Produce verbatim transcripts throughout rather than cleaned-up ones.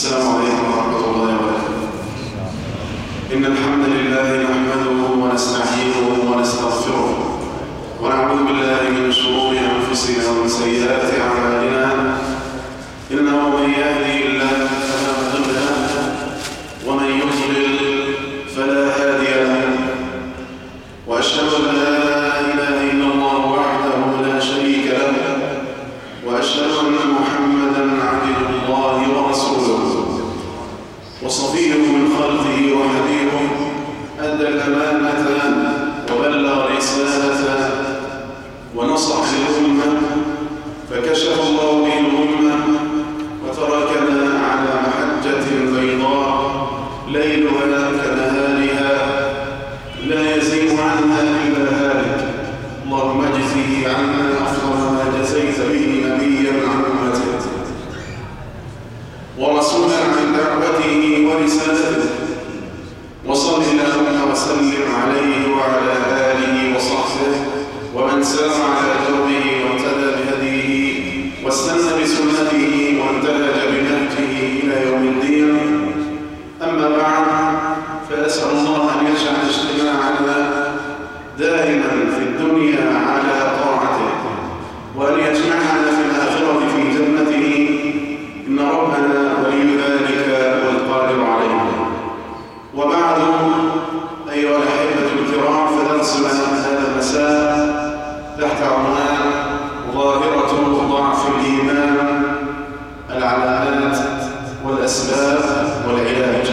السلام عليكم ورحمة الله وبركاته. إن الحمد لله نحمده ونستعينه ونستغفره ونعوذ بالله من شرور أنفسنا ومن سيئات أعمالنا، إنه من يهدي الله فلا مضل له ومن يضلل فلا هادي له، وأشهد أن لا إله إلا الله وحده لا شريك له، وأشهد أن محمدًا عبده الله ورسوله وصفيه من خلقه وحبيبه، أدى الأمانة وبلغ الرسالة ونصح الأمة فكشف الله به الأمة وتركنا على محجة بيضاء ليلها كنهارها لا يزيغ عنها إلا هالك. اللهم اجزه عنا أفضل ما جزيت به نبيا عن أمته ورسولا عن دعوته ورسالته، وصل اللهم وسلم عليه وعلى آله وصحبه ومن سار على دربه واهتدى بهديه واستنى بسنته وانتهج بنهجه إلى يوم الدين. أما بعد، فأسأل الله أن يجعل اجتماعنا دائما في الدنيا على طاعته، وأن يجمعنا في الآخرة في جنته، إن ربنا ولي ذلك والقادر عليه. وبعد، أيها الأحبة الكرام، فدرسنا هذا المساء تحت عنوان ظاهرة ضعف الإيمان، العلامات والأسباب والعلاج.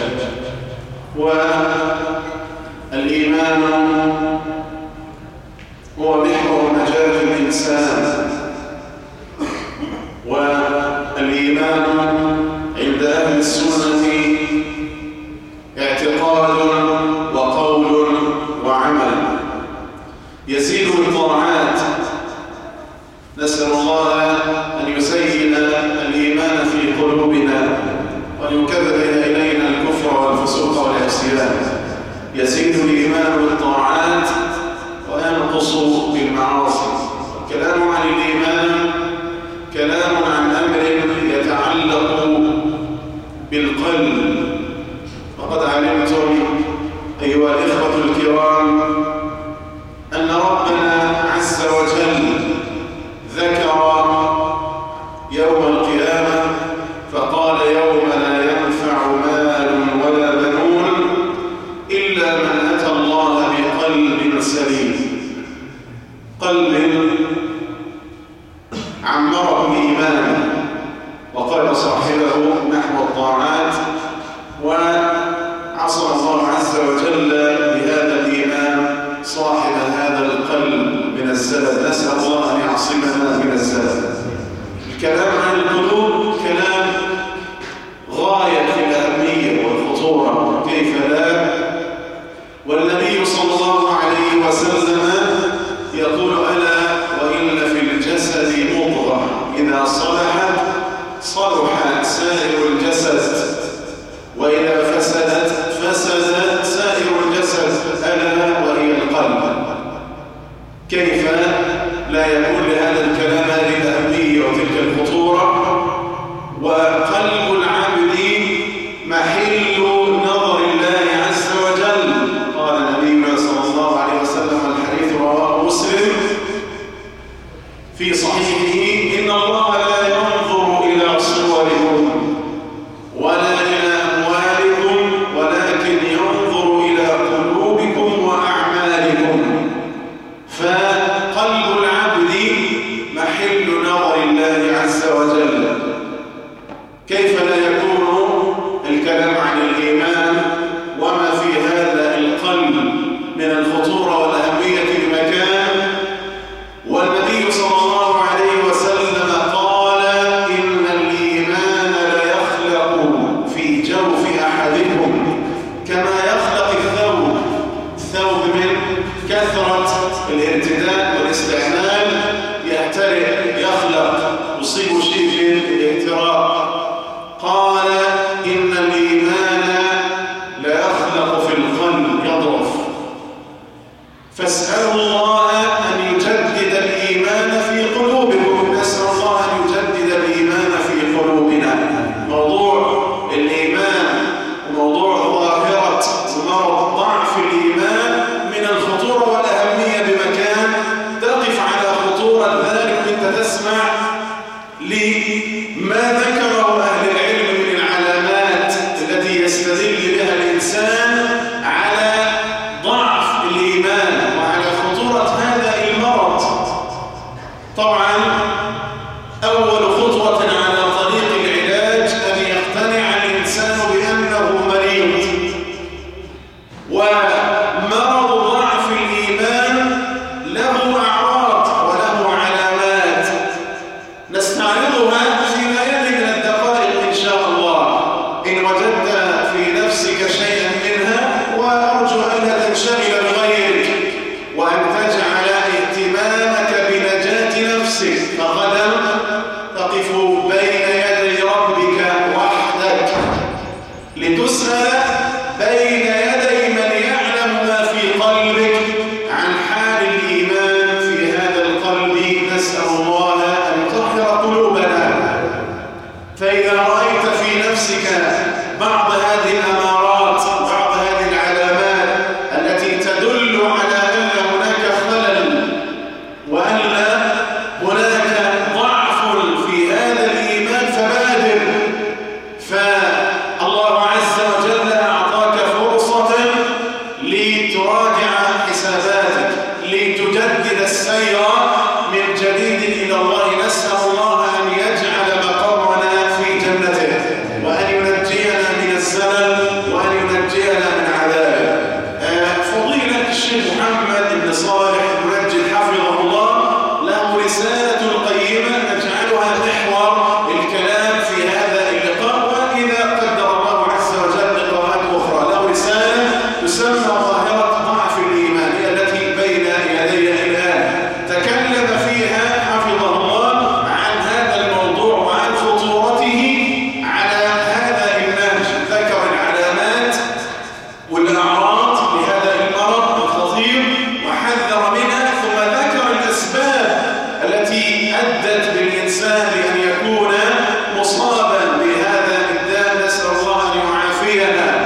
والإيمان هو محور نجاة الإنسان، والإيمان عند أهل السنة اعتقاد وقول وعمل يزيد بالطاعات. نسأل الله أن يزين الإيمان في قلوبنا وأن يكذب إلينا الكفر والفسوق والعصيان. يزيد الإيمان بالطاعات وينقص بالمعاصي. كلام عن الإيمان كلام عن أمر يتعلق بالقلب. وقد علمتم أيها الإخوة الكرام أن ربنا عز وجل ذكر يوم القيامة فقال: يوم لا ينفع مال ولا بنون إلا من أتى الله بقلب سليم، قلب عمره إيمانا وقال صاحبه نحو الطاعات، وعصم الله عز وجل بهذا الإيمان صاحب هذا القلب من الزلل. نسأل الله أن يعصمنا من الزلل. الكلام عن القلوب كلام غاية في الأهمية والخطورة، كيف لا؟ والنبي صلى الله عليه وسلم يقول: ألا وإن في الجسد مضغة إذا صلحت صلحت سائر الجسد، وإذا فسدت فسدت سائر الجسد، ألا وهي القلب. كيف لا يكون لهذا الكلام هذه الأهمية وتلك الخطورة؟ وقلب العبد محل نظر الله عز وجل. قال النبي صلى الله عليه وسلم، الحديث رواه مسلم في صحيحه: إن الله لا ينظر إلى صوركم ولا إلى أموالكم ولكن ينظر إلى قلوبكم وأعمالكم. فقلب العبد محل نظر الله عز وجل. كيف لا يكون الكلام عن الإيمان وما في هذا القلب من الخطورة والأهمية بمكان؟ والنبي صلى الله عليه وسلم قال: إن الإيمان ليخلق في جوف أحدكم كما يخلق الثوب. الثوب من كثرة الارتداد والاستعمال يحترق، يخلق، يصيب شيء من الاحتراق. قال: إن الإيمان لا يخلق في القلب، يضعف. فاسألوا وتسمع لما ذكره أهل العلم من العلامات التي يستدل بها الإنسان على ضعف الإيمان وعلى خطورة هذا المرض. طبعا أول خطوة على طريق العلاج أن يقتنع الإنسان بأنه مريض، ومرض ضعف الإيمان له أعراض وله علامات نستعرضها فيما يلي من الدقائق إن شاء الله، إن وجدت في نفسك شيئا منها، وأرجو أن لا تنشغل بغيرك وأن تجعل اهتمامك بنجاة نفسك، فغدا تقف بين يدي ربك وحدك لتسأل بين يدي من يعلم ما في قلبك عن حال الإيمان في هذا القلب. نسأل الله أن يطهر قلوبنا. فإذا رأيت في نفسك بعض هذه الأمارات، بعض هذه العلامات التي تدل على أن هناك خلل وأن هناك ضعف في هذا الإيمان، فبادر. فالله عز وجل أعطاك فرصة لتراجع حساباتك، لتجدد السير من جديد إلى الله. نسأل الله أن يجعل مقرنا في جنته، وأن ينجينا من الزلل، وأن ينجينا من عذابه. فضيلة الشيخ محمد بن صالح المنجد حفظه الله له رسالة قيمة نجعلها محور الكلام في هذا اللقاء، وإذا قدر الله عز وجل لقاءات أخرى. له رسالة تسمى ظاهرة ضعف الإيمان، هي التي بين يدي الآن. تكلم فيها حفظه الله عن هذا الموضوع وعن خطورته على هذا النهج. ذكر العلامات والأعراض لهذا المرض الخطير وحذر منها، ثم ذكر الأسباب التي أدت بالإنسان لأن يكون مصابا بهذا الداء. نسأل الله أن يعافينا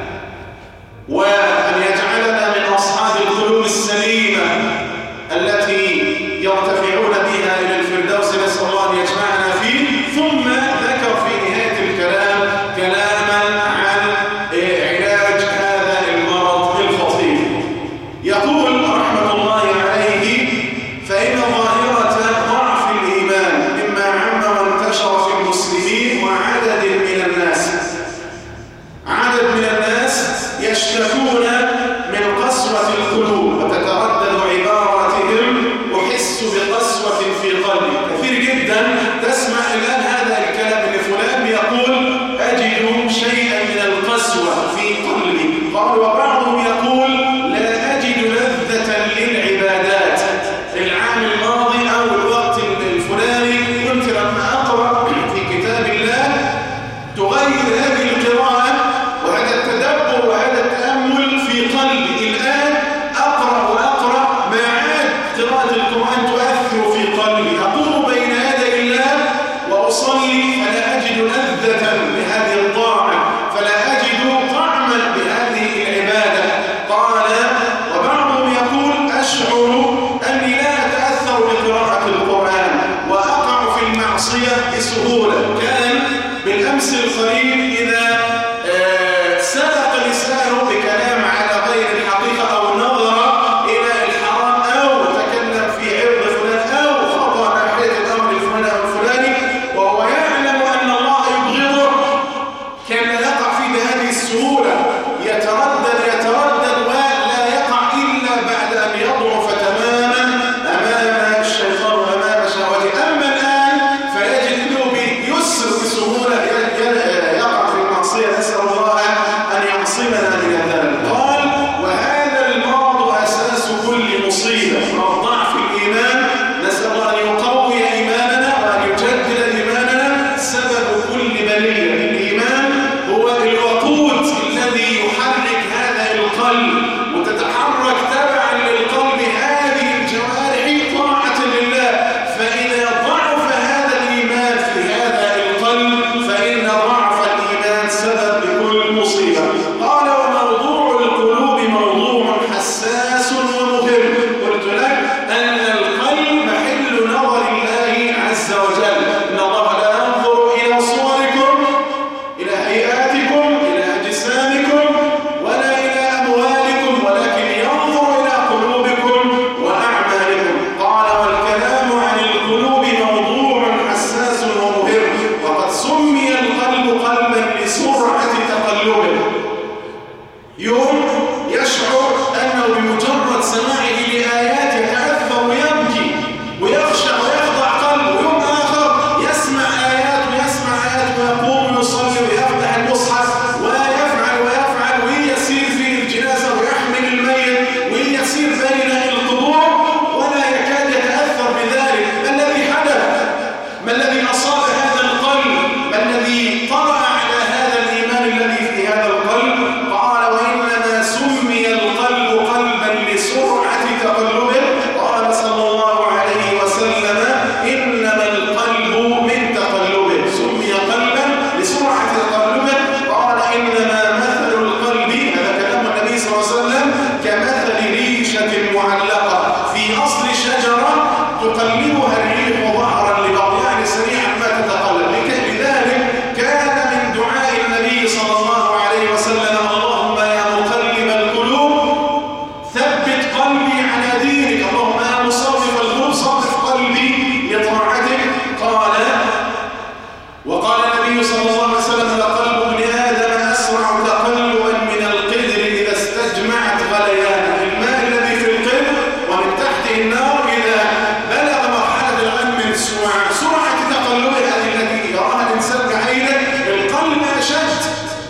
وأن يجعلنا من أصحاب القلوب السليمة التي يرتفعون بها إلى الفردوس. نسأل الله أن يجمعنا فيه. ثم ذكر في نهاية الكلام كلاما عن علاج هذا المرض الخطير. يقول رحمة الله عليه: فإن ظاهرة ضعف الإيمان مما عم وانتشر في المسلمين وعدد من الناس عدد من الناس يشتكون من قسوة القلوب، وتتردد عباراتهم: أحس بقسوة في قلبي. كثير جدا تسمع الآن هذا الكلام لفلان يقول: أجد شيئا من القسوة في قلبي. وبعضهم يقول: لا أجد لذة للعبادات. العام الماضي أو الوقت الفلاني كنت لما أقرأ في كتاب الله تغير هذه القراءة وهذا التدبر وهذا التأمل في قلبي. الآن أقرأ وأقرأ ما عاد قراءة القرآن تؤثر في قلبي. أقوم بين يدي الله وأصلي فلا أجد لذة لهذه الطاعة، فلا أجد طعما بهذه العبادة. قال: وبعضهم يقول: أشعر أني لا أتأثر بقراءة القرآن وأقع في المعصية بسهولة. كان بالأمس القريب إذا آه سبق لسانه بكلام على غير الحقيقة أو نظر إلى الحرام أو تكلم في عرض فلان أو خطأ ناحية الأمر الفلاني أو الفلاني وهو يعلم أن الله يبغضه، كان يقع في بهذه السهولة، يتردد يتردد ولا يقع إلا بعد أن يضعف تماما أمام الشيطان وأمام شهوته. أما الآن فيجد له بيسر بسهولة يقع في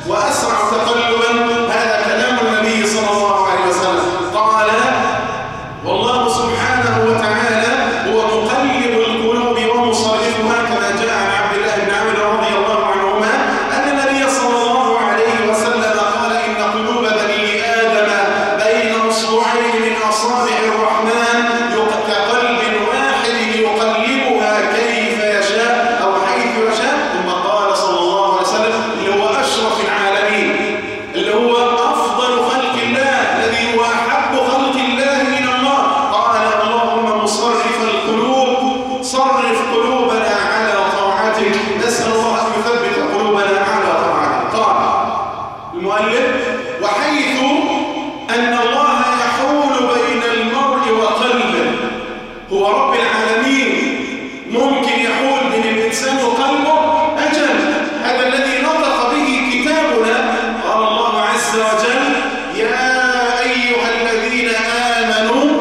وأسرع تقلبا. هذا كلام النبي صلى الله عليه وسلم. قال والله سبحانه وتعالى هو مقلب القلوب ومصرفها، كما جاء عن عبد الله بن عمرو رضي الله عنهما أن النبي صلى الله عليه وسلم قال إن قلوب بني آدم بين أصبعين من أصابع الرحمن كقلب واحد يقلبها كيف يشاء أو حيث يشاء. ثم قال صلى الله عليه وسلم اللي هو أشرف العالمين، اللي هو أفضل خلق الله، الذي هو أحب خلق الله من الله، قال اللهم مصرف القلوب صرف قلوبنا على طاعتك. نسأل الله أن يثبت قلوبنا على طاعتك. قال المؤلف وحيث أن الله يحول بين المرء وقلبه، هو رب العالمين، ممكن يحول بين الإنسان وقلبه؟ أجل، هذا الذي نطق به كتابنا. قال الله عز وجل يا أيها الذين آمنوا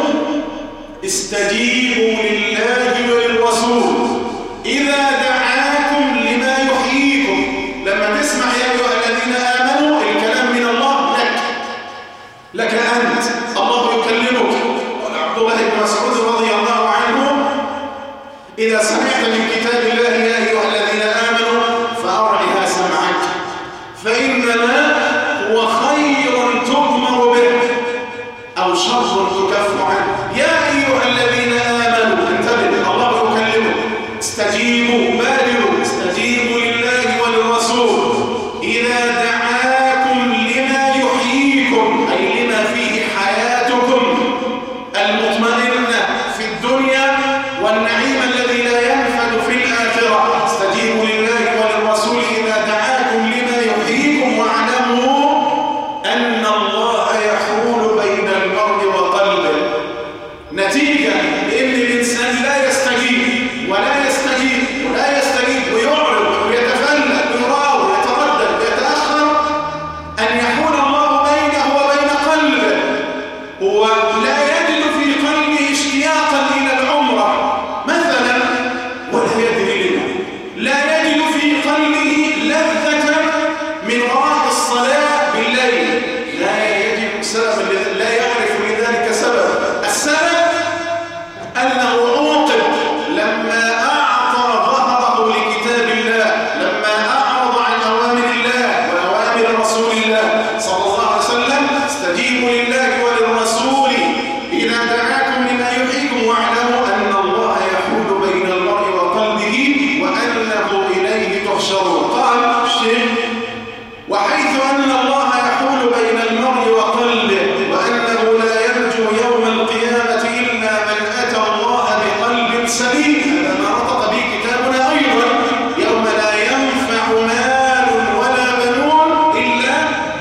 استجيبوا لله وللرسول إذا دعاكم لما يحييكم. لما تسمع يا أيها الذين آمنوا، الكلام من الله لك، لك أنت، الله يكلمك. قال عبد الله بن مسعود رضي الله عنه إذا سمعت من كتاب الله يا أيها الذين آمنوا فأرعها سمعك، فإنما هو خير تؤمر به أو شر تكف عنه. يا أيها الذين آمنوا، انتبه، الله يكلمك، استجيبوا، بادروا، استجيبوا لله وللرسول إذا دعاكم لما يحييكم، أي لما فيه حياتكم المطمئنة في الدنيا والنعيم الذي لا ينفد في الآخرة. استجيبوا لله وللرسول إذا دعاكم لما يحييكم، واعلموا أن الله يحول بين المرء وقلبه. نتيجة لأن الإنسان لا يستجيب ولا يستجيب ولا يستجيب ويعرض ويتفلت ويراوي ويتردد ويتأخر، أن يحول الله بينه وبين قلبه. هو لا يجد في قلبه اشتياقا إلى العمرة مثلا، ولا يدري لما، لا يجد في قلبه لذة من وراء الصلاة بالليل، لا يجد سبب، لا يعرف لذلك سبب. السبب أنه عوقب لما أعطى ظهره لكتاب الله، لما أعرض عن أوامر الله وأوامر رسول الله صلى الله عليه وسلم. استجيبوا لله وللرسول إذا دعاكم لما يحييكم، واعلموا أن الله يحول بين المرء وقلبه وأنه إليه تحشرون. قال الشيخ وحيث أن الله يحول بين المرء وقلبه وأنه لا يرجو يوم القيامة إلا من أتى الله بقلب سليم، هذا ما نطق به كتابنا أيضا، يوم لا ينفع مال ولا بنون إلا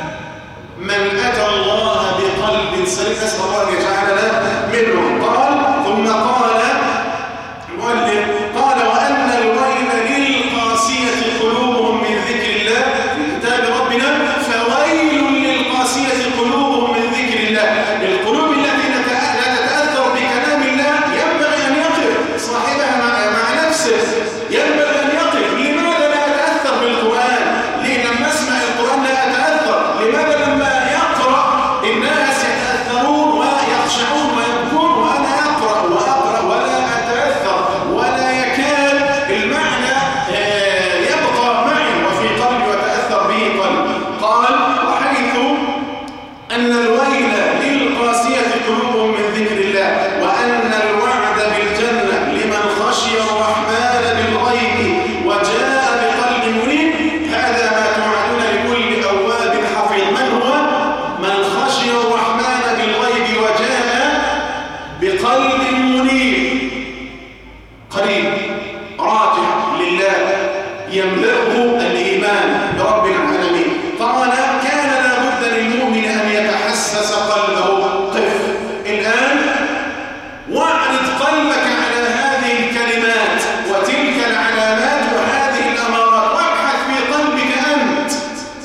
من أتى الله بقلب سليم. نسأل الله أن يجعلنا منهم. قال ثم قال المؤلف قال وأن الويل للقاسية قلوبهم من ذكر الله، في كتاب ربنا فويل للقاسية قلوبهم من ذكر الله. القلوب التي لا تتأثر بكلام الله ينبغي أن يقف صاحبها مع, مع نفسه، ينبغي أن يقف. لماذا لا أتأثر بالقرآن؟ ليه لما أسمع القرآن لا أتأثر؟ لماذا لما يقرأ الناس يتأثرون ويخشعون ويبكون وأنا أقرأ وأقرأ ولا أتأثر ولا يكاد المعنى يبقى معي وفي قلبي وتأثر به قلبي؟ قال وحيث أن الويل للقاسية قلوبهم من ذكر الله وأن الوعد بالجنة لمن خشي الرحمن بالغيب وجاء بقلب منيب، هذا ما توعدون لكل أواب حفيظ. من هو؟ من خشي الرحمن بالغيب وجاء بقلب منيب، قريب راجع لله يملأه الإيمان برب العالمين. قال كان لابد للمؤمن أن يتحسس قلبه. قف الآن واعرض قلبك على هذه الكلمات وتلك العلامات وهذه الأمارات، وابحث في قلبك أنت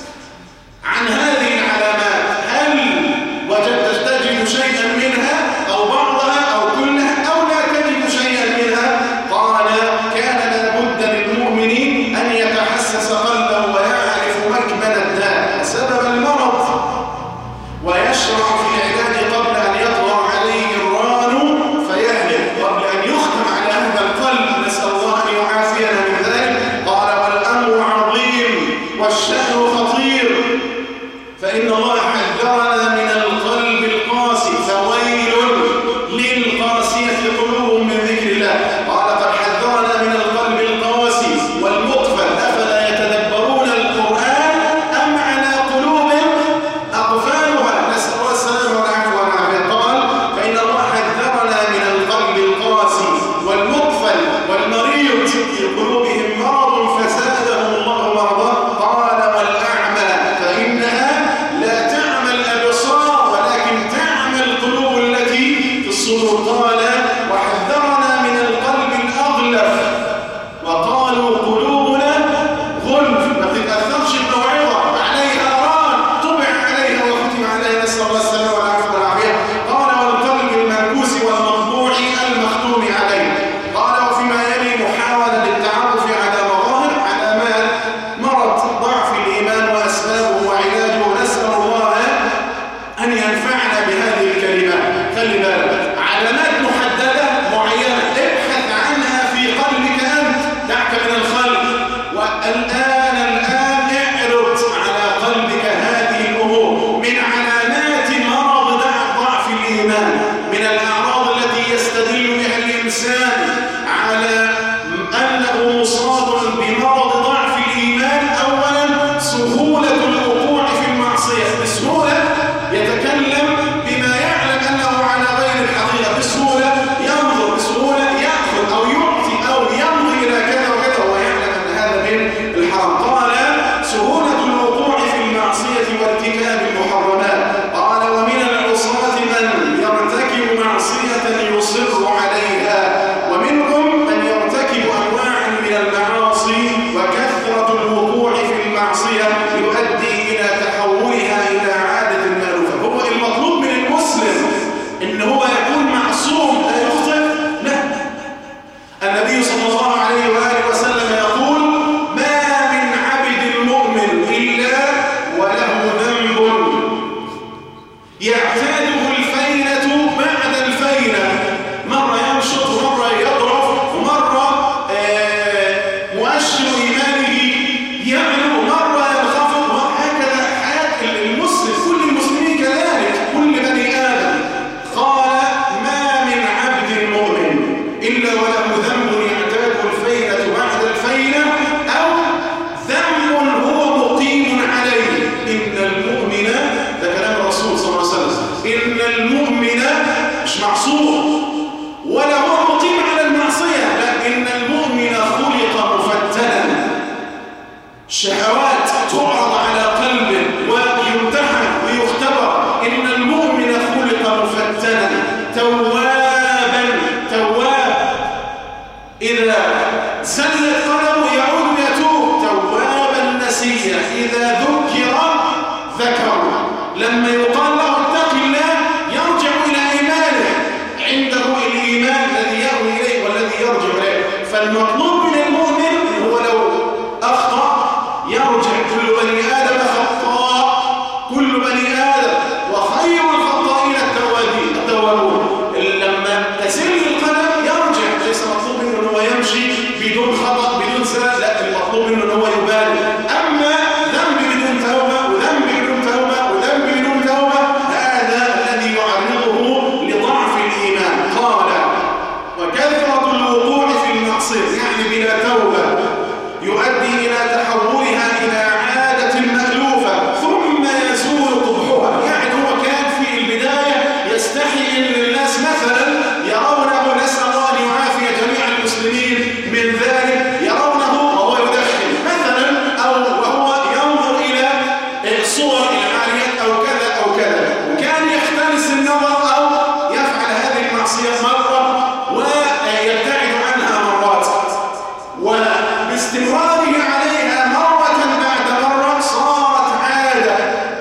عن هذه العلامات. هل وجدت تجد شيئا منها أو بعضها أو كلها أو لا تجد شيئا منها؟ قال كان لابد للمؤمن أن يتحسس شهوات تعرض على قلبه ويمتحن ويختبر. إن المؤمن خلق مفتنا توابا تواب، إذا زلت قدمه يعود يتوب، توابا نسيا إذا ذكر ذكر، لما يقال له اتق الله يرجع إلى إيمانه، عنده الإيمان الذي يأوي إليه والذي يرجع إليه. فالمطلوب من المؤمن هو لو أخطأ يرجع. كل بني آدم خطاء، كل بني آدم، وخير الخطائين التوابين التوابون. لما تسل القدم يرجع، ليس مطلوب منه هو يمشي بدون خطأ بدون سلام، لا، المطلوب منه هو يبالغ. أما ذنب بدون توبة وذنب بدون توبة وذنب بدون توبة، هذا الذي يعرضه لضعف الإيمان. قال وكثرة الوقوع في المعصية، يعني بلا توبة، يؤدي إلى تحولها إلى عادة مألوفة ثم يزول قبحها. يعني هو كان في البداية يستحي أن الناس مثلا يرونه، نسأل الله أن يعافي جميع المسلمين من ذلك، يرونه وهو يدخن مثلا، أو وهو ينظر إلى صور العاريات أو كذا أو كذا، وكان يختلس النظر أو يفعل هذه المعصية مرة ويبتعد عنها مرات، وباستمراره عليها مرة بعد مرة صارت عادة،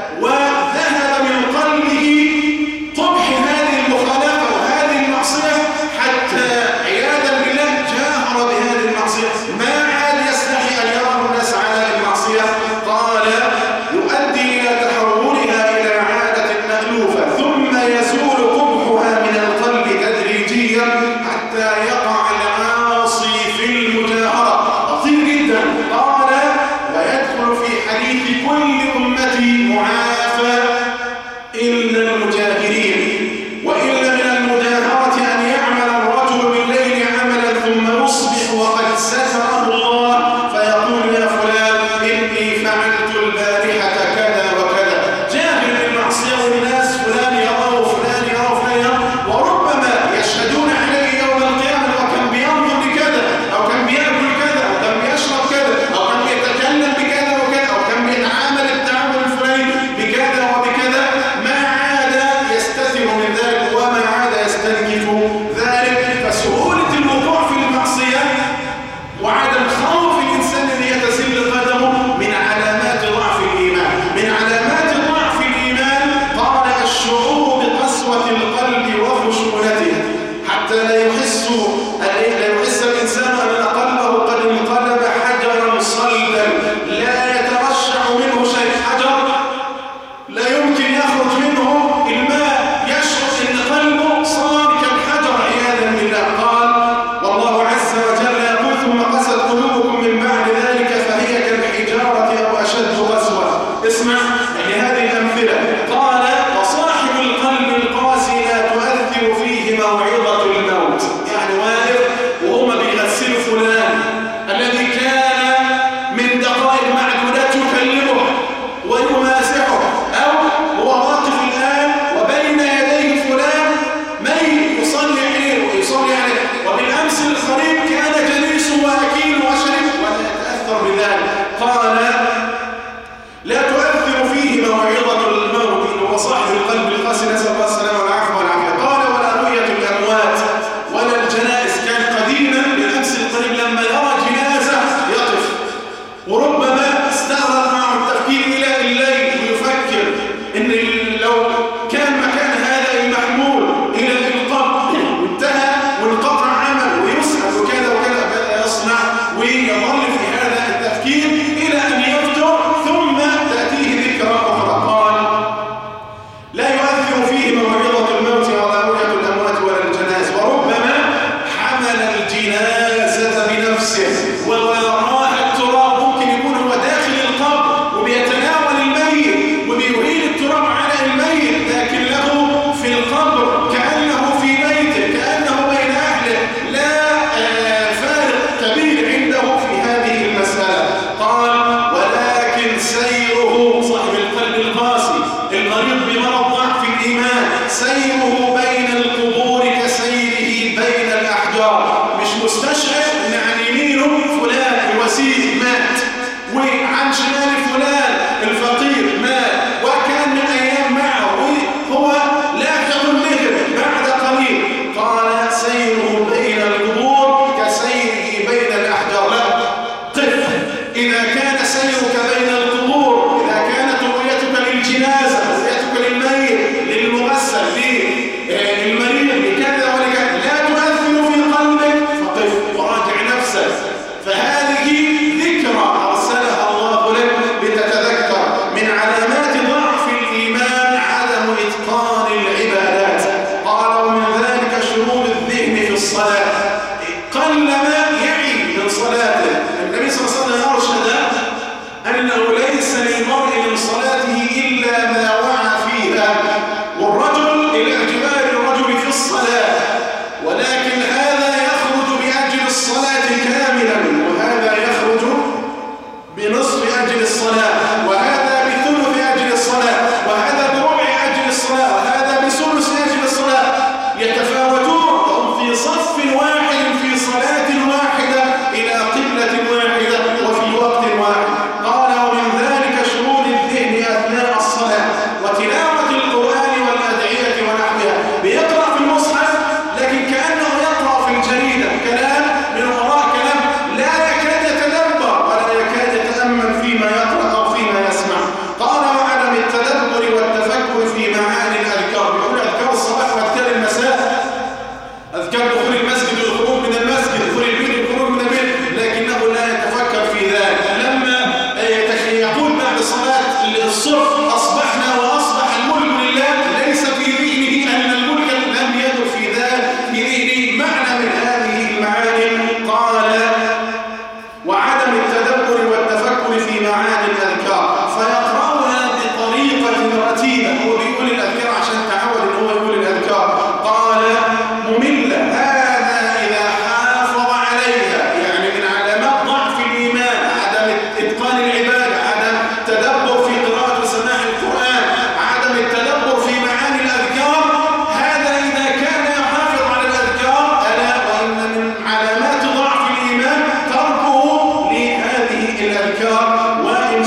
وذهب من قلبه قبح هذه المخالفة وهذه المعصية، حتى عياذا بالله جاهر بهذه المعصية، ما عاد يستحي أن يرى الناس على المعصية. قال يؤدي إلى تحولها إلى عادة مألوفة ثم يزول قبحها من القلب تدريجيا حتى يقع العاصي في المجاهرة. خطير جدا. قال ويدخل في حديث كل أمتي معافى إلا المجاهرين. وإن من المجاهرة أن يعمل الرجل بالليل عملا ثم يصبح وقد ستره الله فيقول يا فلان إني فعلت البارحة كذا وكذا، جاهل بالمعصية والناس فلان يراه فلان يراه فلان يراه، وربما يشهدون عليه يوم القيامة وكان بينظر بكذا أو كان بيأكل كذا أو كان بيشرب كذا أو كان بيتكلم بكذا وكذا أو كان بيتعامل التعامل الفلاني بكذا وبكذا، ما عاد يستتر من ذلك وما عاد يستنكف ذلك. فسهولة الوقوع في المعصية وعدم خوف الإنسان أن يتزل قدمه من علامات ضعف الإيمان، من علامات ضعف الإيمان. قال الشعور بقسوة القلب وخشونته، حتى لا يحس لا يحس الإنسان أن قلبه قد انقلب حجرا صلدا لا يترشح منه شيء، حجر لا يمكن يخرج منه الماء، يشعر أن قلبه صار كالحجر عياذا بالله. قال والله عز وجل يقول ثم قست قلوبكم من بعد ذلك فهي كالحجارة أو أشد قسوة. اسمع لهذه الأمثلة. قال وصاحب القلب القاسي لا تؤثر فيه موعظة الموت، يعني واقف وهم بيغسلوا فلان الذي كان من دقائق معدودات يكلمه ويمازحه، أو هو واقف الآن وبين يديه فلان ميت يصلي عليه ويصلي عليه، وبالأمس القريب كان جليس وأكيل وشرب ولا يتأثر بذلك. قال لا تؤثر فيه موعظة الموت وصاحب القلب القاسي، نسأل الله السلامة والعافية والعافية. قال ولا رؤية الأموات ولا الجنائز. كان قديما بالأمس القريب لما يرى جنازة يقف، وربما استغرق معه التفكير إلى الليل ويفكر إن لو كان مكان هذا المحمول إلى القبر وانتهى وانقطع عمل ويسحب وكذا وكذا ماذا يصنع، ويظل في هذا التفكير إلى أن يفجر ثم تأتيه ذكرى أخرى. قال لا يؤثر فيه موعظة الموت ولا رؤية الأموات ولا الجنائز، وربما حمل الجنازة بنفسه ووراها التراب. ممكن يكون هو داخل القبر وبيتناول الميت وبيهيل التراب على الميت، لكن له في القبر كأنه في بيته كأنه بين أهله، لا فارق كبير عنده في هذه المسألة. قال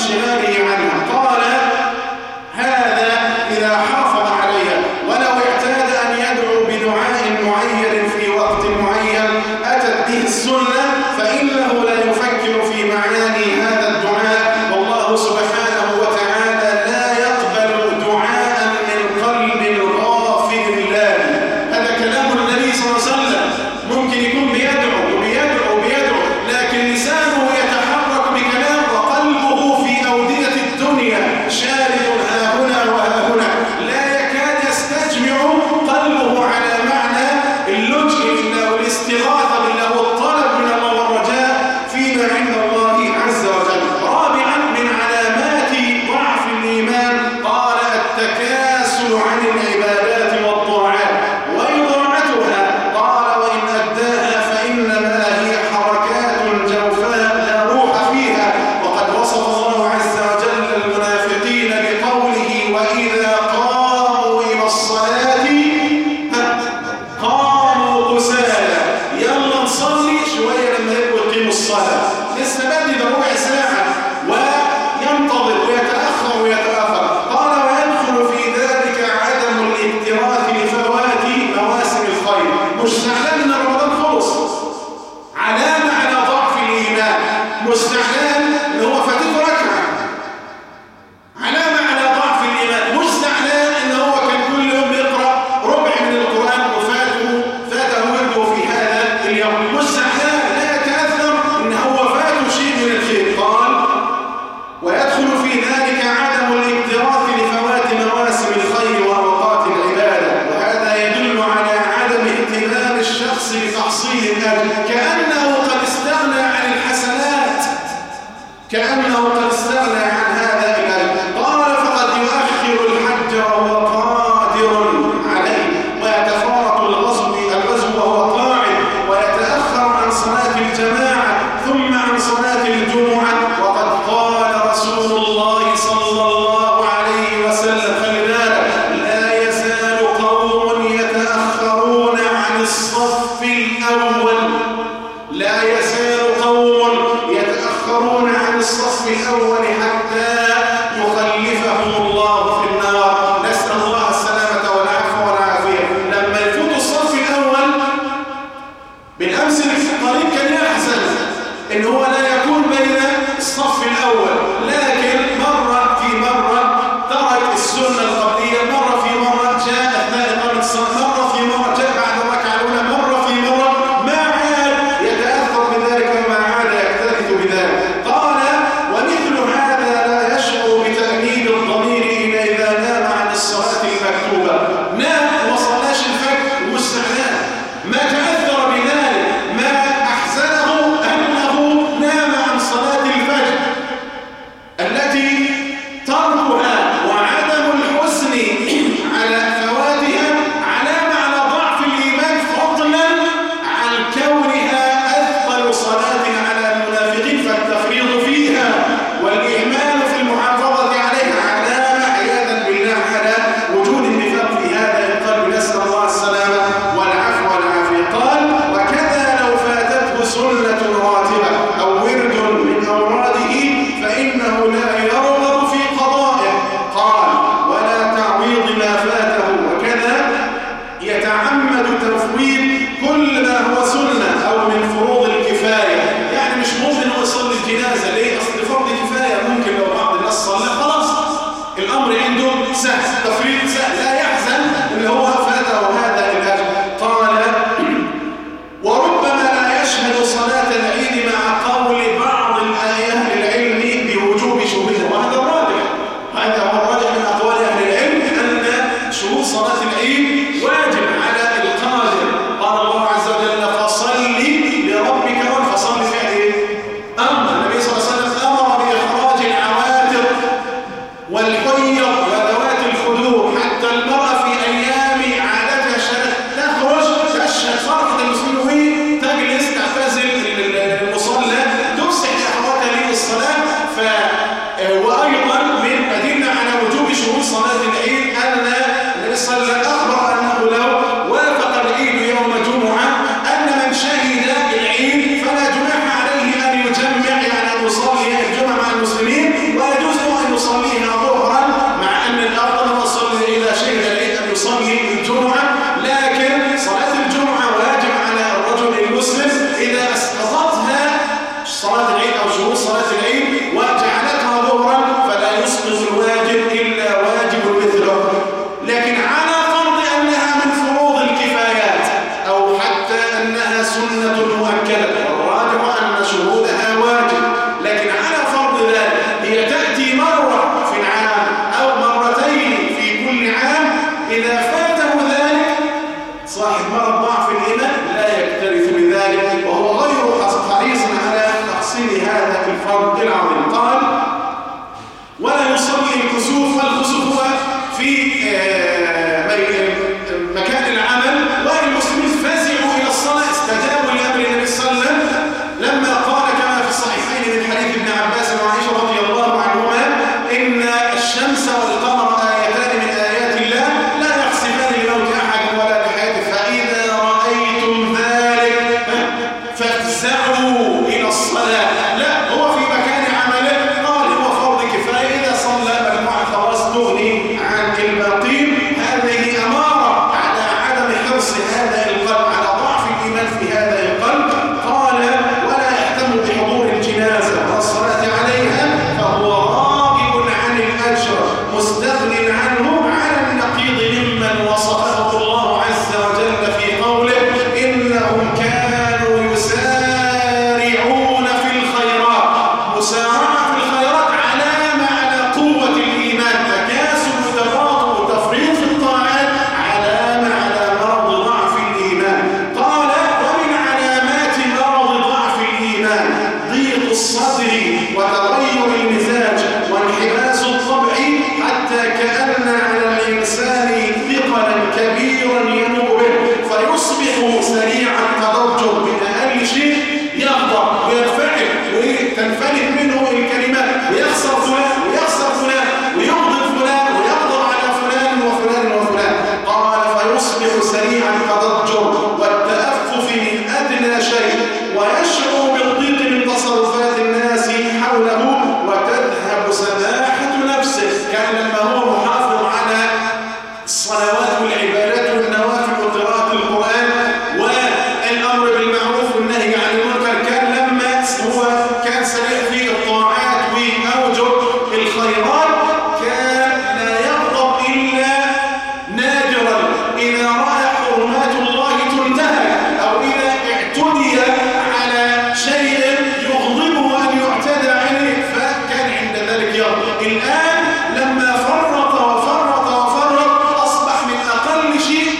انشغاله عنها. قال هذا إذا حافظ عليها، ولو اعتاد أن يدعو بدعاء معين في وقت معين أتت به السنة فإنه لا يفكر في معاني هذا الدعاء، والله سبحانه وتعالى لا يقبل دعاء من قلب غافل الله. هذا كلام النبي صلى الله عليه وسلم. ممكن يكون بيدعو وبيدعو وبيدعو لكن لسانه يتحرك بكلام وقلبه في أودية الدنيا شارد ها هنا وها هنا، لا يكاد يستجمع قلبه على معنى اللجئ بالله والاستغاثة بالله والطلب من الله والرجاء فيما عند الله عز وجل. رابعا من علامات ضعف الإيمان قال التكاسل عن العبادات والطاعات وإضاعتها. قال وإن أداها فإنما هي حركات جوفاء لا روح فيها. وقد وصف الله عز وجل المنافقين بقوله وإذا قاموا إلى الصلاة قاموا كسالى. يلا نصلي شوية لما يبقوا يقيموا الصلاة، لسه بدري ده ربع ساعة، وينتظر ويتأخر ويتأخر. قال ويدخل في ذلك عدم الاكتراث لفوات مواسم الخير. مش زعلان ان رمضان خلص، علامة على ضعف الإيمان. مش زعلان ان هو فاتته ركعة، علامة على ضعف الإيمان. مش زعلان ان هو كان كل يوم يقرأ ربع من القرآن وفاته فاته ورده في هذا اليوم. مش زعلان، لا يتأثر ان هو فاته شيء من الخير. قال ويدخل في ذلك عدم الاكتراث لفوات مواسم الخير وأوقات العبادة. وهذا يدل على عدم اهتمام الشخص بتحصيل الأجر، كأنه قد استغنى عن الحسنات، كأنه قد استغنى عن هذا الأجر. قال فقد يؤخر الحج وهو قادر عليه، ويتفارق الغزو الغزو وهو قاعد، ويتأخر عن صلاة الجماعة ثم عن صلاة الجمعة. وقد قال رسول الله صلى الله عليه وسلم خلي بالك لا يزال قوم يتأخرون عن الصف الأول، لا يزال قوم يتأخرون عن الصف الأول حتى يخلفهم الله في النار. نسأل الله السلامة والعفو والعافية. لما يفوت الصف الأول بالأمس اللي في الطريق كان يحزن إن هو لا يكون بين الصف الأول، لكن مرة في مرة ترك السنة القبلية، مرة في مرة جاء أثناء إقامة الصلاة، مرة في مرة جاء بعد الركعة الأولى، مرة في مرة ما عاد يتأثر بذلك وما عاد يكترث بذلك. قال ومثل هذا لا يشعر بتأنيب الضمير إذا نام عن الصلاة المكتوبة. نام وما صلاش الفجر ومش زعلان، ما تأثر بذلك، ما أحزنه أنه نام عن صلاة الفجر التي تركها وعدم الحزن على فواتها علامة على ضعف الإيمان، فضلا عن كونها أثقل صلاة على المنافقين، فالتفريط فيها والإهمال في المحافظة عليها علامة عياذا بالله على وجود النفاق في هذا القلب. نسأل الله السلامة والعفو والعافية. قال وكذا لو فاتته سنة راتبة أو ورد من أوراده فإنه لا يرغب في قضائه. قال ولا تعويض ما فاته، وكذا يتعمد تفويض كل ما هو سنة أو من فروض الكفاية. يعني مش ممكن هو يصلي الجنازة، ليه؟ أصل فرض كفاية، ممكن لو بعض الناس صلى خلاص الأمر عنده سهل، تفريط سهل، لا يحزن اللي هو فاته هذا الأجر. قال وربما لا يشهد صلاة العيد مع قول بعض أهل العلم بوجوب شهودها، وهذا الراجح، هذا هو الراجح من أقوال أهل العلم أن شهود صلاة العيد واجب على القادر. قال الله عز وجل فصلي لربك وانفصل فعل ايه؟ أمر. النبي صلى الله عليه وسلم أمر بإخراج العواتق والحيض وذوات الخدور حتى المرأة في أيام صلاة العيد وجعلتها ظهرا فلا يسقط الواجب إلا واجب مثله، لكن على فرض أنها من فروض الكفايات أو حتى أنها سنة مؤكدة، والراجح أن شهودها واجب، لكن على فرض ذلك هي تأتي مرة في العام أو مرتين في كل عام، إذا فاته ذلك صاحب مرض ضعف الإيمان لا يكترث بذلك وهو غير حريص على تحصيل هذا الفرض العظيم. قال ولا يصلي الكسوف، والكسوف هو في مكان العمل، والمسلمين فزعوا إلى الصلاة، استجابوا لأمر النبي صلى الله عليه وسلم لما قال كما في الصحيحين من حديث ابن عباس وعائشة رضي الله عنهما إن الشمس والقمر آيتان من آيات الله لا يخسفان لموت أحد ولا لحياته، فإذا رأيتم ذلك فافزعوا إلى الصلاة. لا، هو في مكان عمله قال هو فرض كفاية، إذا صلى مجموعة خلاص تغني عن الباقين. هذه أمارة على عدم حرص هذا القلب على ضعف الإيمان في هذا القلب. قال ولا يهتم بحضور الجنازة والصلاة عليها فهو راغب عن الأجر مستغن عنه على النقيض ممن وصفه الله عز وجل في قوله إنهم كانوا يسارعون في الخيرات. مسارعة في الخيرات علامة على قوة الإيمان، تكاسل وتباطؤ وتفريط في الطاعات علامة على مرض ضعف الإيمان. قال ومن علامات مرض ضعف الإيمان ضيق الصدر وتغير المزاج وانحباس الطبع، حتى كأن على الإنسان ثقلا كبيرا ينوب به، فيصبح سريع التضجر من أقل شيء، يغضب وينفعل وتنفلت منه الكلمات، ويخسر فلان ويخسر فلان ويغضب فلان ويغضب على فلان وفلان وفلان. قال فيصبح سريع التضجر والتأفف من أدنى شيء، ويشعر بالضيق من تصرفات الناس حوله، وتذهب سماحة نفسه. كان لما هو محافظ على الصلوات والعبادات والنوافل وقراءة القرآن والأمر بالمعروف والنهي عن المنكر، كان لما هو كان سريع في الطاعات وأوجه الخيرات، كان لا يغضب إلا نادرا إذا رأى حرمات الله تنتهك أو إذا اعتدي على شيء يغضبه أن يعتدى عليه، فكان عند ذلك يغضب. الآن لما فرط وفرط وفرط أصبح من أقل شيء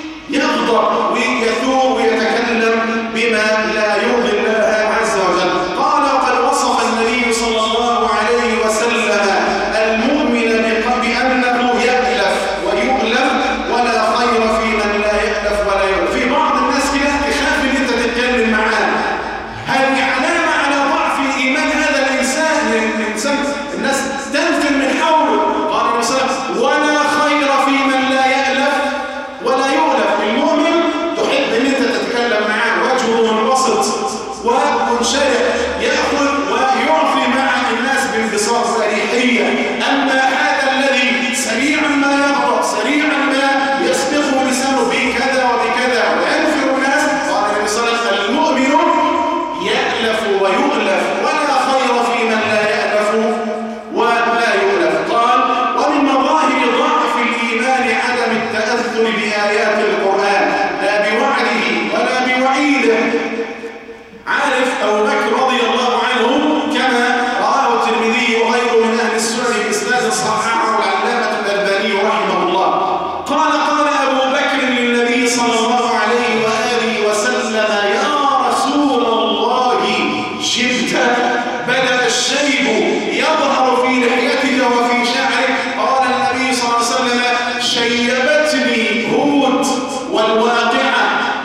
يغضب ويثور ويتكلم بما لا يرضي الله عز وجل. قال وقد وصف النبي صلى الله عليه وسلم المؤمن بأنه يألف ويؤلف ولا خير في من لا يألف ولا يؤلف. في بعض الناس كده تخاف ان انت تتكلم معاه، هذه علامة على ضعف الإيمان هذا الإنسان. الإنسان الناس تنفر من حوله. قال النبي صلى الله عليه وسلم ولا خير في من لا يألف ولا يؤلف. المؤمن تحب ان انت تتكلم معاه وجهه منبسط ومنشرح، يأخذ ويعطي مع الناس بانبساط اريحية. أما هذا الذي سريعا ما يغضب سريعا ما يسبقه لسانه بكذا وبكذا وينفر الناس، قال النبي صلى الله عليه وسلم المؤمن يألف ويؤلف ولا خير في من لا يألف ولا يؤلف. قال ومن مظاهر ضعف الإيمان عدم التأثر بآيات القرآن لا بوعده ولا بوعيده. عارف أبو بكر رضي الله عنه كما رآه الترمذي وغيره من أهل السنن بإسناد صححه العلامة الألباني رحمه الله. قال قال أبو بكر للنبي صلى الله عليه وآله وسلم يا رسول الله شبت، بدأ الشيب يظهر في لحيتك وفي شعرك. قال النبي صلى الله عليه وسلم شيبتني هود والواقعة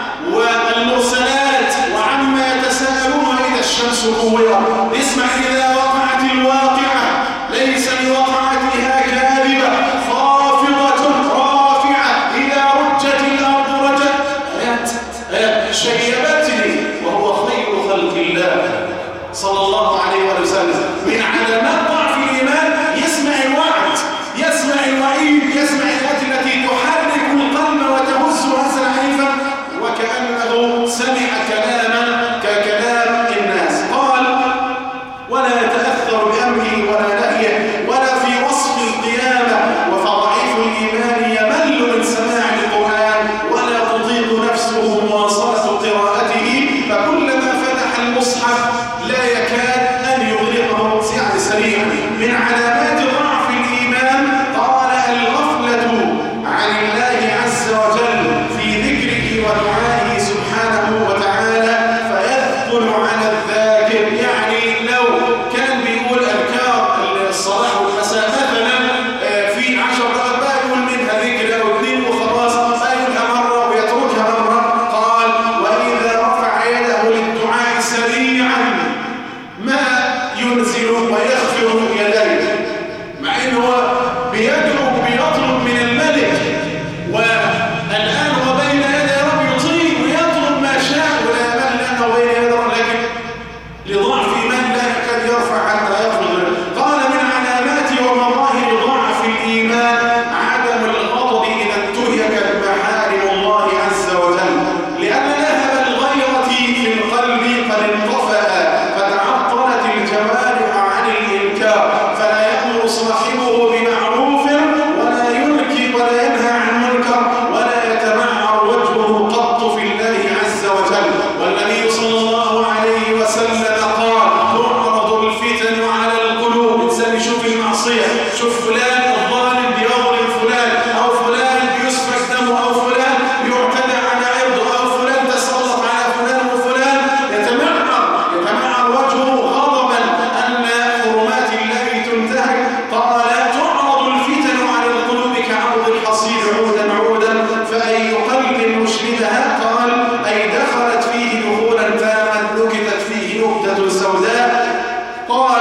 والمرسلات وعما يتساءلون إذا الشمس كورت. اسمع إذا وقعت الواقعة ليس لوقعتها كاذبة خافضة رافعة إذا رجت الأرض رجت. آيات آيات شيبتني وهو خير خلق الله صلى الله عليه وسلم. من علامات ضعف الإيمان يسمع الوعد، يسمع الوعيد، يسمع الآيات التي تحرك القلب وتهز هزا عنيفا وكأنه سمع كلاما ككلام الناس. قال ولا ينزل ويغفر يديه، مع انه بيدعو بيطلب من الملك، والآن هو بين يدي رب يطيب ويطلب ما شاء ولا يمل لأنه بين يدي رب، لكن لضعف من لا يكاد يرفع حتى يخرج. قال من علامات ومظاهر ضعف الإيمان عدم الغضب إذا انتهكت محارم الله عز وجل، لأن لهب الغيرة في القلب قد انطفأ فتعطلت الجوارح عن الإنكار، فلا يأمر صاحبه بمعروف ولا ينكر ولا ينهى عن منكر ولا يتمعر وجهه قط في الله عز وجل. والنبي صلى الله عليه وسلم قال تعرض الفتن على القلوب. إنسان يشوف المعصية، شوف فلان الظالم بيظلم فلان، أو فلان بيسفك دمه، أو فلان يعتدى على عرضه، أو فلان تسلط على فلان وفلان، يتمعر يتمعر وجهه غضبا أن حرمات الله تنتهك. قال تعرض الفتن على القلوب كعرض الحصير عودا عودا فأي قلب مشردها، قال أي دخلت فيه دخولا تاما نكتت فيه نكتة سوداء. قال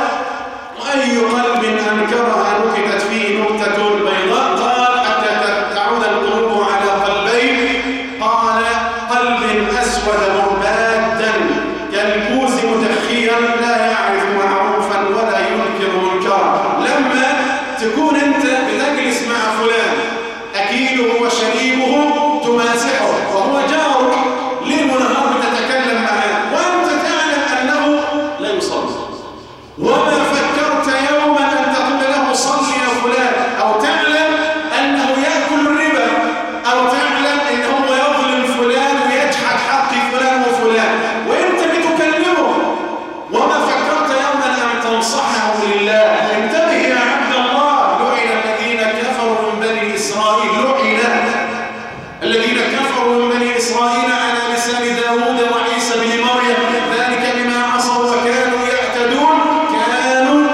أي قلب أنكرها نكتت فيه نكتة بيضاء. قال حتى تعود القلوب على قلبين، قال قلب أسود مربادا كالكوز متخيا لا يعرف معروفا ولا ينكر منكرا. لما تكون أنت بتجلس مع فلان أكيله وشريبه تمازحه وهو جارك ليل ونهار بتتكلم معه وأنت تعلم أنه لا يصلي، وما فكرت يوما أن تقول له صلي يا فلان، أو تعلم أنه يأكل الربا، أو تعلم أنه يظلم فلان ويجحد حق فلان وفلان، وأنت بتكلمه وما فكرت يوما أن تنصحه لله. انتبه يا عبد الله، لعن الذين كفروا من بني إسرائيل، لعن الذين كفروا من بني إسرائيل على لسان داود وعيسى بن مريم، ذلك بما عصوا وكانوا يعتدون، كانوا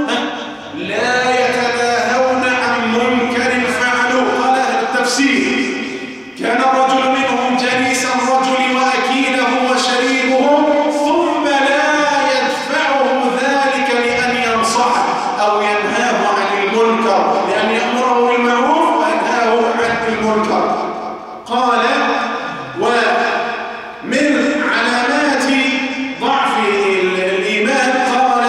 لا يتناهون عن منكر فعلوه. قال أهل التفسير كان الرجل منهم جليس الرجل وأكيله وشريبه ثم لا يدفعه ذلك لأن ينصحه أو ينهاه عن المنكر، لأن يأمره بالمعروف وينهاه عن المنكر. قال ومن علامات ضعف الإيمان قال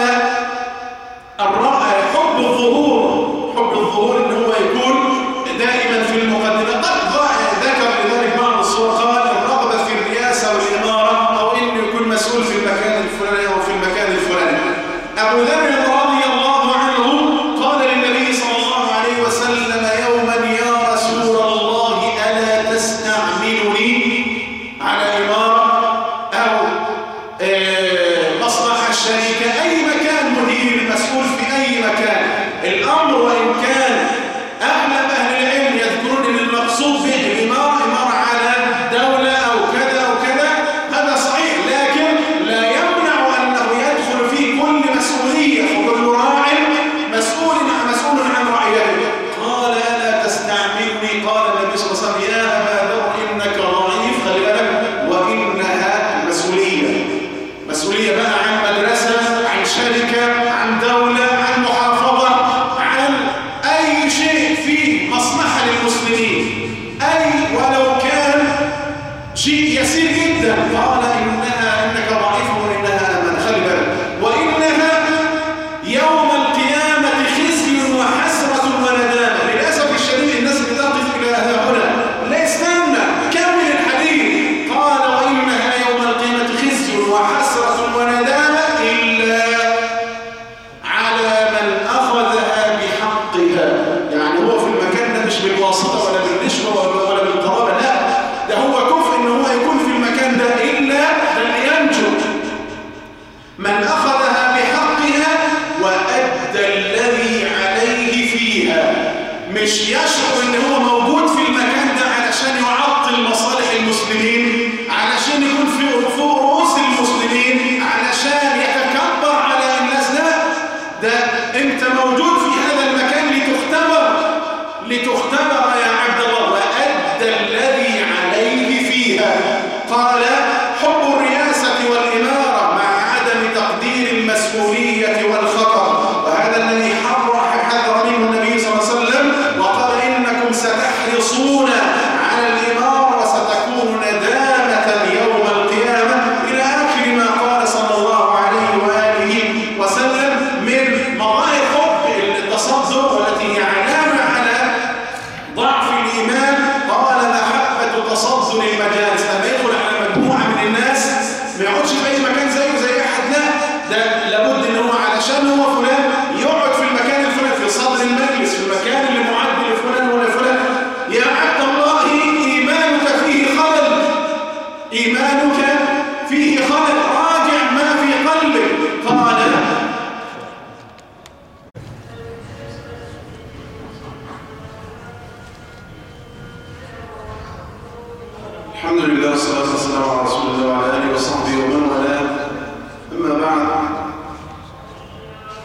حب الظهور، حب الظهور إن هو يكون دائما في المقدمة. قد ذكر لذلك بعض الصور، قال الرغبة في الرئاسة والإمارة، أو إنه يكون مسؤول في المكان الفلاني أو في المكان الفلاني. أبو ذر رضي الله عنه قال للنبي صلى الله عليه وسلم يوما يا رسول الله ألا تستعملني على إمارة أو مصلحة الشركة، أي مكان مدير مسؤول في أي مكان. الأمر وإن كان أغلب أهل العلم يذكرون أن المقصود به الإمارة إمارة على دولة أو كذا أو كذا، هذا صحيح، لكن لا يمنع أنه يدخل في كل مسؤولية، وكل راع مسؤول مسؤول عن رعيته. قال ألا تستعملني؟ قال النبي صلى الله عليه وسلم يا أبا ذر إنك ضعيف، خلي بالك، وإنها مسؤولية، مسؤولية بقى عن مدرسة، عن شركة، عن دولة، عن محافظة، عن أي شيء فيه مصلحة للمسلمين، أي ولو كان شيء يسير جدا. قال إنها إنك ضعيف وإنها أمن، خلي بالك، وإنها يوم القيامة خزي وحسرة وندامة. للأسف الشديد الناس بتقف إلى هنا، لا استنى كمل الحديث. قال وإنها يوم القيامة خزي وحسرة وندامة إلا على من أخذها بحقها. يعني هو في المكان ده مش بالواسطة ولا بالرشوة ولا بالقرابة، لا، ده هو كفء إن هو يكون في المكان ده إلا من ينجو من أخذها بحقها وأدى الذي عليه فيها. مش يشعر إن هو موجود في المكان ده علشان يعطل مصالح المسلمين، علشان يكون في فوق رؤوس المسلمين، علشان يتكبر على الناس، لا، ده أنت موجود في هذا المكان لتختبر لتختبر يا عبد الله، وأدى الذي عليه فيها. قال حب الرئاسة والإمارة مع عدم تقدير المسؤولية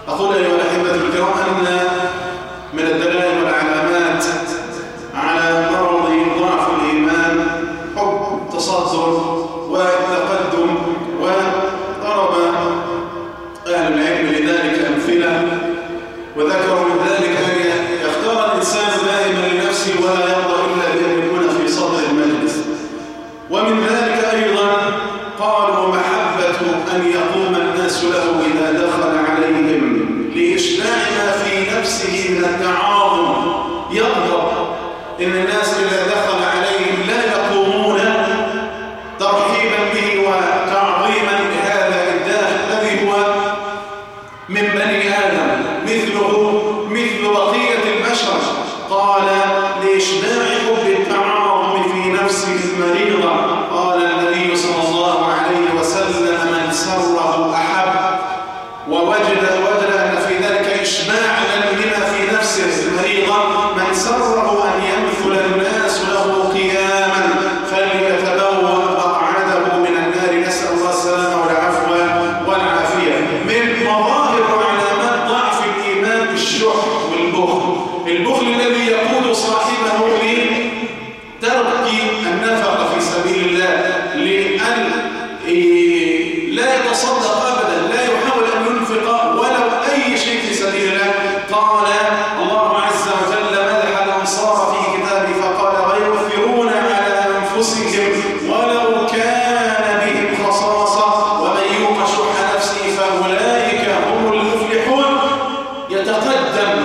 أقول أيها الأحبة الكرام أن من الدلائل والعلامات على مرض ضعف الإيمان حب التصدر والتقدم، وضرب أهل العلم لذلك أمثلة، وذكروا من ذلك أن يختار الإنسان دائما لنفسه ولا يرضى إلا بأن يكون في صدر المجلس. ومن ذلك أيضا قالوا محبة أن يقوم الناس له إذا دخل عليهم لإشباع ما في نفسه من التعاظم، يغضب إن الناس إذا دخل عليهم لا يقومون ترحيبا به وتعظيما لهذا الداخل الذي هو من بني آدم مثله مثل بقية البشر. قال لإشباع حب التعاظم في نفسه المريضة. قال النبي صلى الله عليه وسلم من سره أحب، ووجد وجد أن في ذلك إشباعا لما في نفسه المريضة. من سره أن يمثل الناس له قياما فليتبوأ مقعده من النار. نسأل الله السلامة والعفو والعافية. من مظاهر وعلامات ضعف الإيمان الشح والبخل، البخل الذي يقود صاحبه لترك النفقة في سبيل الله، لأن لا يتصدق أبدا، لا يحاول أن ينفق ولو أي شيء في سبيل الله. قال الله عز وجل مدح الأنصار في كتابه فقال ويؤثرون على أنفسهم ولو كان بهم خصاصة ومن يوق شح نفسه فأولئك هم المفلحون. يتقدم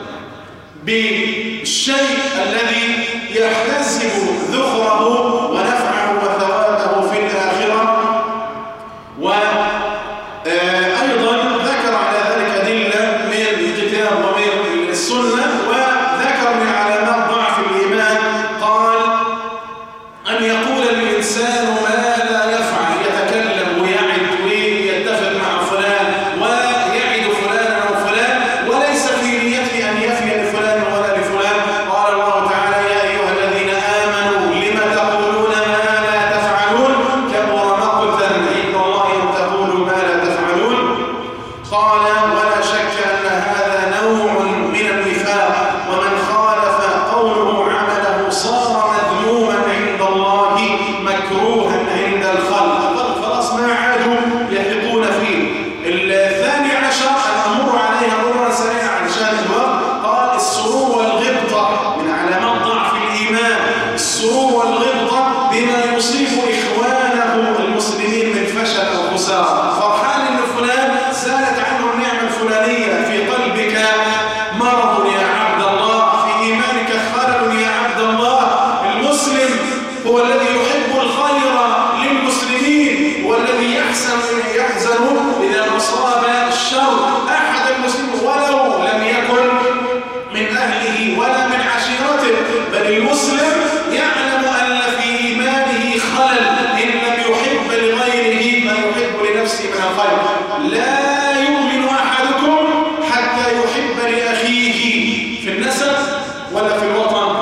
بالشيء الذي يحتسب ذخره ونفعه وثوابه في الآخرة. وأيضا ذكر على ذلك أدلة من الكتاب ومن السنة، وذكر من علامات ضعف الإيمان قال أن يقول الإنسان ما لا يفعل، يتكلم ويعد ويتفق مع فلان ويعد فلانا أو فلان وليس في نيته أن يفي لفلان ولا لفلان. قال الله تعالى يا أيها الذين آمنوا لم تقولون ما لا تفعلون كبر مقتا عند الله أن تقولوا ما لا تفعلون. قال ولا شك أن هذا نوع من النفاق، ومن خالف قوله عمله صار مذموما عند الله مكروها عند الخلق. خلاص ما عادوا يثقون فيه. الثاني عشر الأمر عليها مرة سريعا عشان الوقت. قال السرور والغبطة من علامات ضعف الإيمان، السرور والغبطة بما يصيب إخوانه المسلمين من فشل أو خسارة. فرحان إن فلان زالت عنه النعمة الفلانية، في قلبك مرض يا عبد الله، في إيمانك خلل يا عبد الله. المسلم هو الذي يحب الخير للمسلمين والذي يحزن يحزن إذا أصاب الشر أحد المسلمين ولو لم يكن من أهله ولا من عشيرته. بل المسلم يعلم أن في إيمانه خلل إن لم يحب لغيره ما يحب لنفسه من الخير. لا يؤمن أحدكم حتى يحب لأخيه في النسب ولا في الوطن،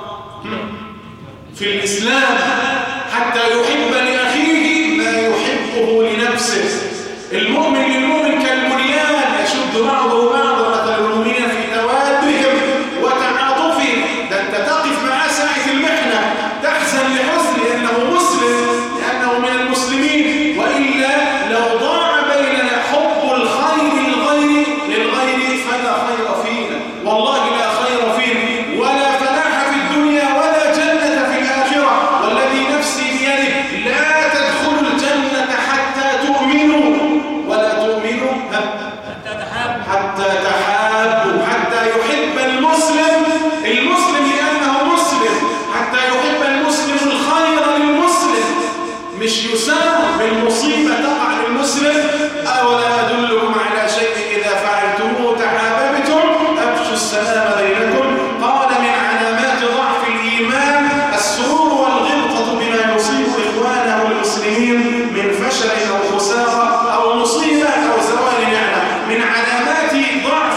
في الإسلام، حتى يحب لأخيه ما يحبه لنفسه. المؤمن للمؤمن كالبنيان يشد بعضه بعضا، مثل المؤمنين في توادهم وتعاطفهم. ده أنت تقف معاه ساعة المحنة تحزن لحزن لأنه مسلم، لأنه من المسلمين. وإلا لو ضاع بيننا حب الخير للغير للغير فلا خير فينا، والله لا خير فينا ولا فلاح في الدنيا ولا جنة في الآخرة. والذي نفسي بيده لا تدخلوا الجنة حتى تؤمنوا ولا تؤمنوا حتى تحابوا، حتى يحب المسلم المسلم لأنه مسلم، حتى يحب المسلم الخير للمسلم، مش يسار بالمصيبة تقع للمسلم. أولا أدلكم على شيء إذا فعلتموه تحاببتم أفشوا السلام بينكم. قال من علامات ضعف الإيمان السرور والغبطة بما يصيب إخوانه المسلمين من فشل أو خسارة أو مصيبة أو زوال نعمة. من علامات ضعف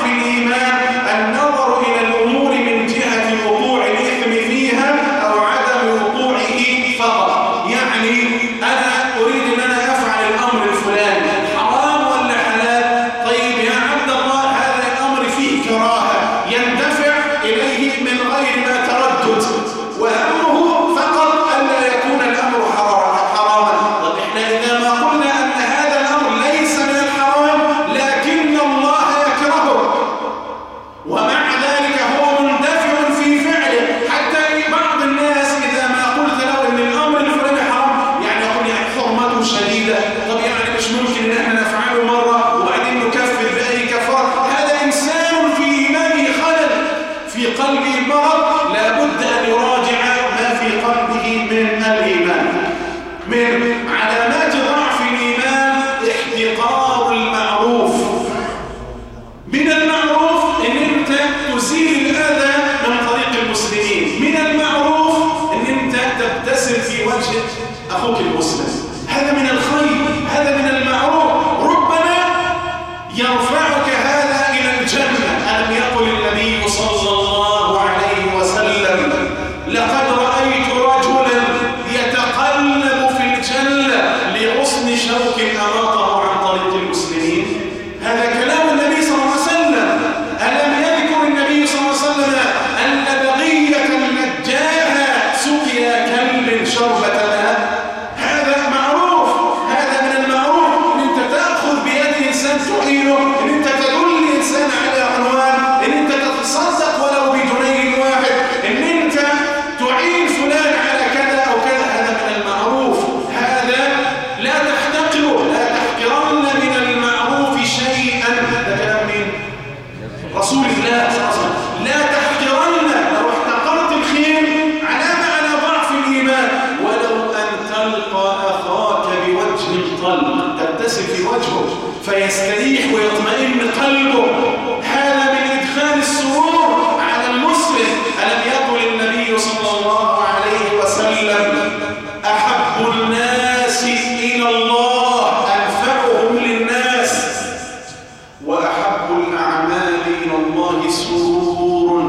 فيستريح ويطمئن قلبه. هذا من إدخال السرور على المسلم. ألم يقل النبي صلى الله عليه وسلم أحب الناس إلى الله أنفعهم للناس وأحب الأعمال إلى الله سرور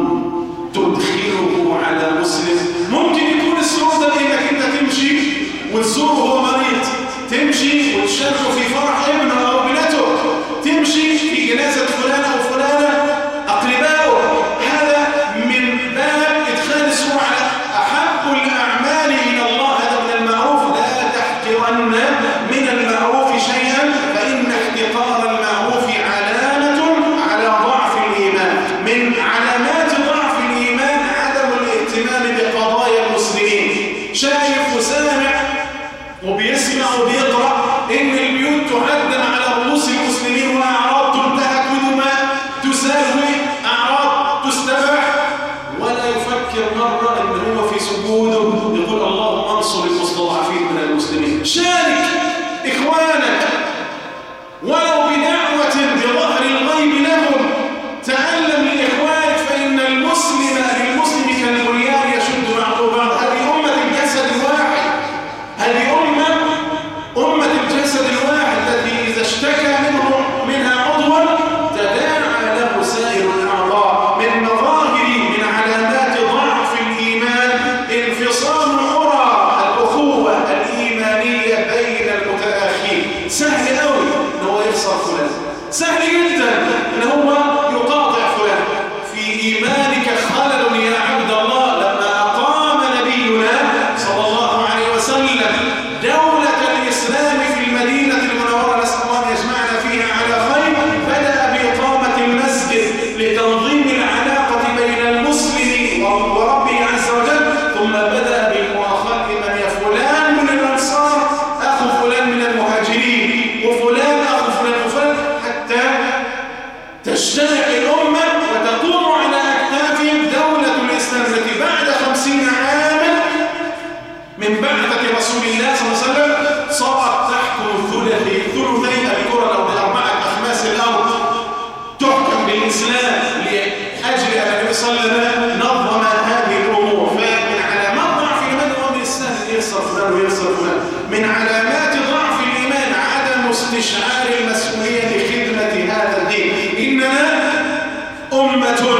تدخله على مسلم. ممكن يكون السرور ده إنك أنت تمشي وتزوره وهو مريض، تمشي وتشاركه في فرح ابنه أو ابنته، تمشي في جنازة فلانة أو فلانة أقربائه. هذا من باب إدخال السرور على أحب الأعمال إلى الله. هذا من المعروف. لا تحقرن من المعروف شيئا فإن احتقار المعروف علامة على ضعف الإيمان. من علامات ضعف الإيمان عدم الاهتمام بقضايا المسلمين. شايف وسامع وبيسمع وبيقرأ إن البيوت تهدم على رؤوس المسلمين وأعراض تنتهك ودماء تساوي أعراض تستباح، ولا يفكر مرة أن هو في سجوده يقول اللهم انصر المستضعفين من المسلمين. شارك إخوانك ولو بدعوة بظهر الغيب لهم. تعلم لإخوانك فإن المسلم للمسلم كالبنيان يشد بعضه بعض. هذه أمة الجسد الواحد. هذه أمة أمة الجسد الواحد الذي إذا اشتكى منه منها عضوا تداعى له سائر الأعضاء. من مظاهر من علامات ضعف الإيمان انفصال عرى الأخوة الإيمانية بين المتآخين. سهل قوي إن هو يخسر فلان، سهل جدا إن هو يقاطع فلان. في إيمانك خلل يا عبد الله. لما أقام نبينا صلى الله عليه وسلم دولة الإسلام في المدينة المنورة، نسأل الله أن يجمعنا فيها على خير، بدأ بإقامة المسجد لتنظيم العلاقة بين المسلم وربه عز وجل، ثم بدأ بالمؤاخاة من يا فلان من الأنصار أخو فلان من المهاجرين وفلان أخو فلان وفلان، حتى تجتمع الأمة وتقوم على أكتافهم دولة الإسلام التي بعد خمسين عاما من بعثة رسول الله صلى الله عليه وسلم صارت تحكم ثلثي ثلثي الكرة أو بأربعة أخماس الأرض، تحكم بالإسلام لأجل أن النبي صلى الله عليه وسلم نظم هذه الأمور. فمن علامات ضعف الإيمان هو من السهل يخسر فلان ويخسر فلان. من علامات ضعف الإيمان عدم استشعار المسؤولية لخدمة هذا الدين. إننا أمة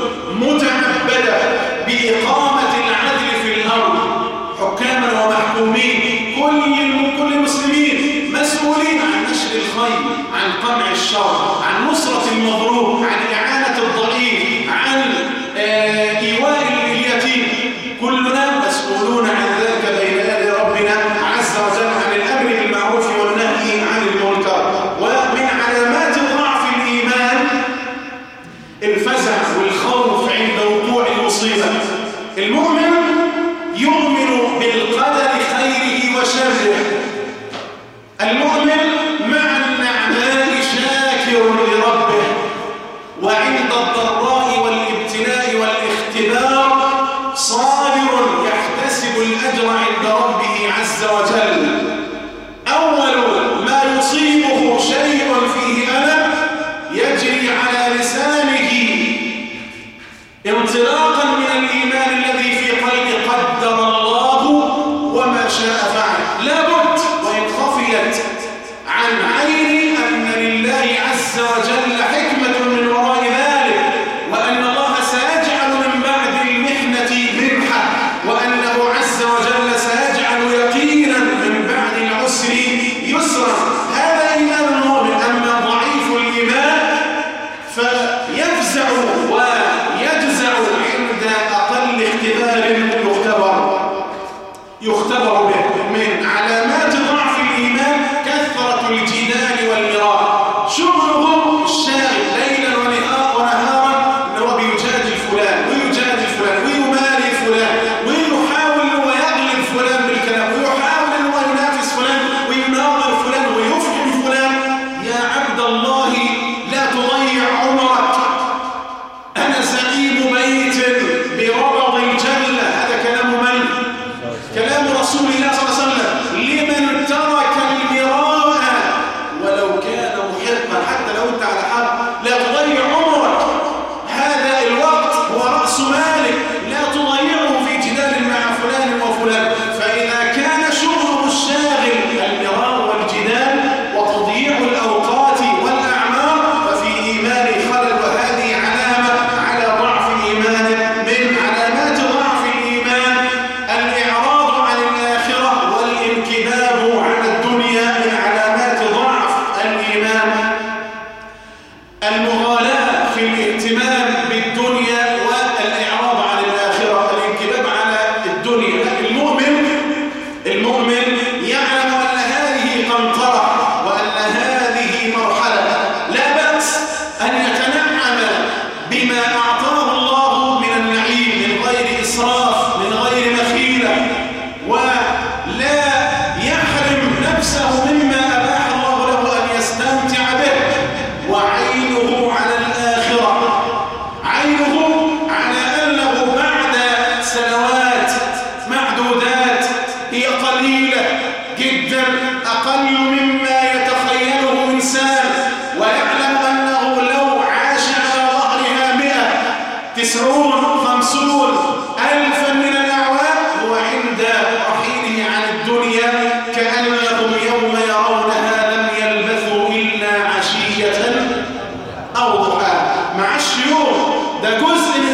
متعبدة بإقامة العدل في الأرض، حكاما ومحكومين. كل كل المسلمين مسؤولين عن نشر الخير، عن قمع الشر، عن نصرة المظلوم، عن إعانة الضعيف، عن آه إيواء اليتيم. كلنا مسؤولون عن ذلك بين يدي ربنا عز وجل، عن الأمر بالمعروف والنهي عن المنكر. ومن علامات ضعف الإيمان الفزع والخوف عند وقوع المصيبة. المؤمن يؤمن بالقدر خيره وشره. المؤمن مع النعماء شاكر لربه، وعند الضراء والابتلاء والاختبار صابر يحتسب الأجر عند ربه عز وجل. أول ما يصيبه شيء فيه ألم يجري على لسانه انطلاقا من الإيمان الذي في قلبه قدر الله وما شاء فعل. لا بد وإن خفيت عن عين أن لله عز وجل حكمة من وراء ذلك، وأن الله سيجعل من بعد المحنة منحة، وأنه عز وجل سيجعل يقينا من بعد العسر يسرا. هذا إيمان المؤمن. أما ضعيف الإيمان فيفزع ويجزع عند أقل اختبار يختبر يختبر به. من علامات ضعف الإيمان كثرة الجدال والمراء. شغله الشاغل ليلا ونهارا ان هو بيجادل فلان ويجادل فلان ويماري فلان ويحاول ان هو يغلب فلان بالكلام ويحاول ان هو ينافس فلان ويناظر فلان ويفهم فلان. يا عبد الله لا تضيع عمرك. أنا زعيم بيت بربض الجنة. هذا كلام من؟ كلام رسول الله المغالاة في الاهتمام بالدنيا والإعراض عن الآخرة، الانكباب على الدنيا. المؤمن المؤمن يعلم أن هذه قنطرة وأن هذه مرحلة، لا بأس أن يتنعم بما أعطاه الله من النعيم من غير إسراف من غير مخيلة، ولا يحرم نفسه مما أباح الله له أن يستمتع به. وعينه على الآخرة، عينه على أنه بعد سنوات معدودات هي قليلة جدا، أقل مما يتخيله إنسان، ويعلم أنه لو عاش على ظهرها مئة تسعون خمسون ألفا من الأعوام هو عند رحيله عن الدنيا كأنهم يوم يرونها لم يلبثوا إلا عشية أو ضحاها. معاش يوم، ده جزء من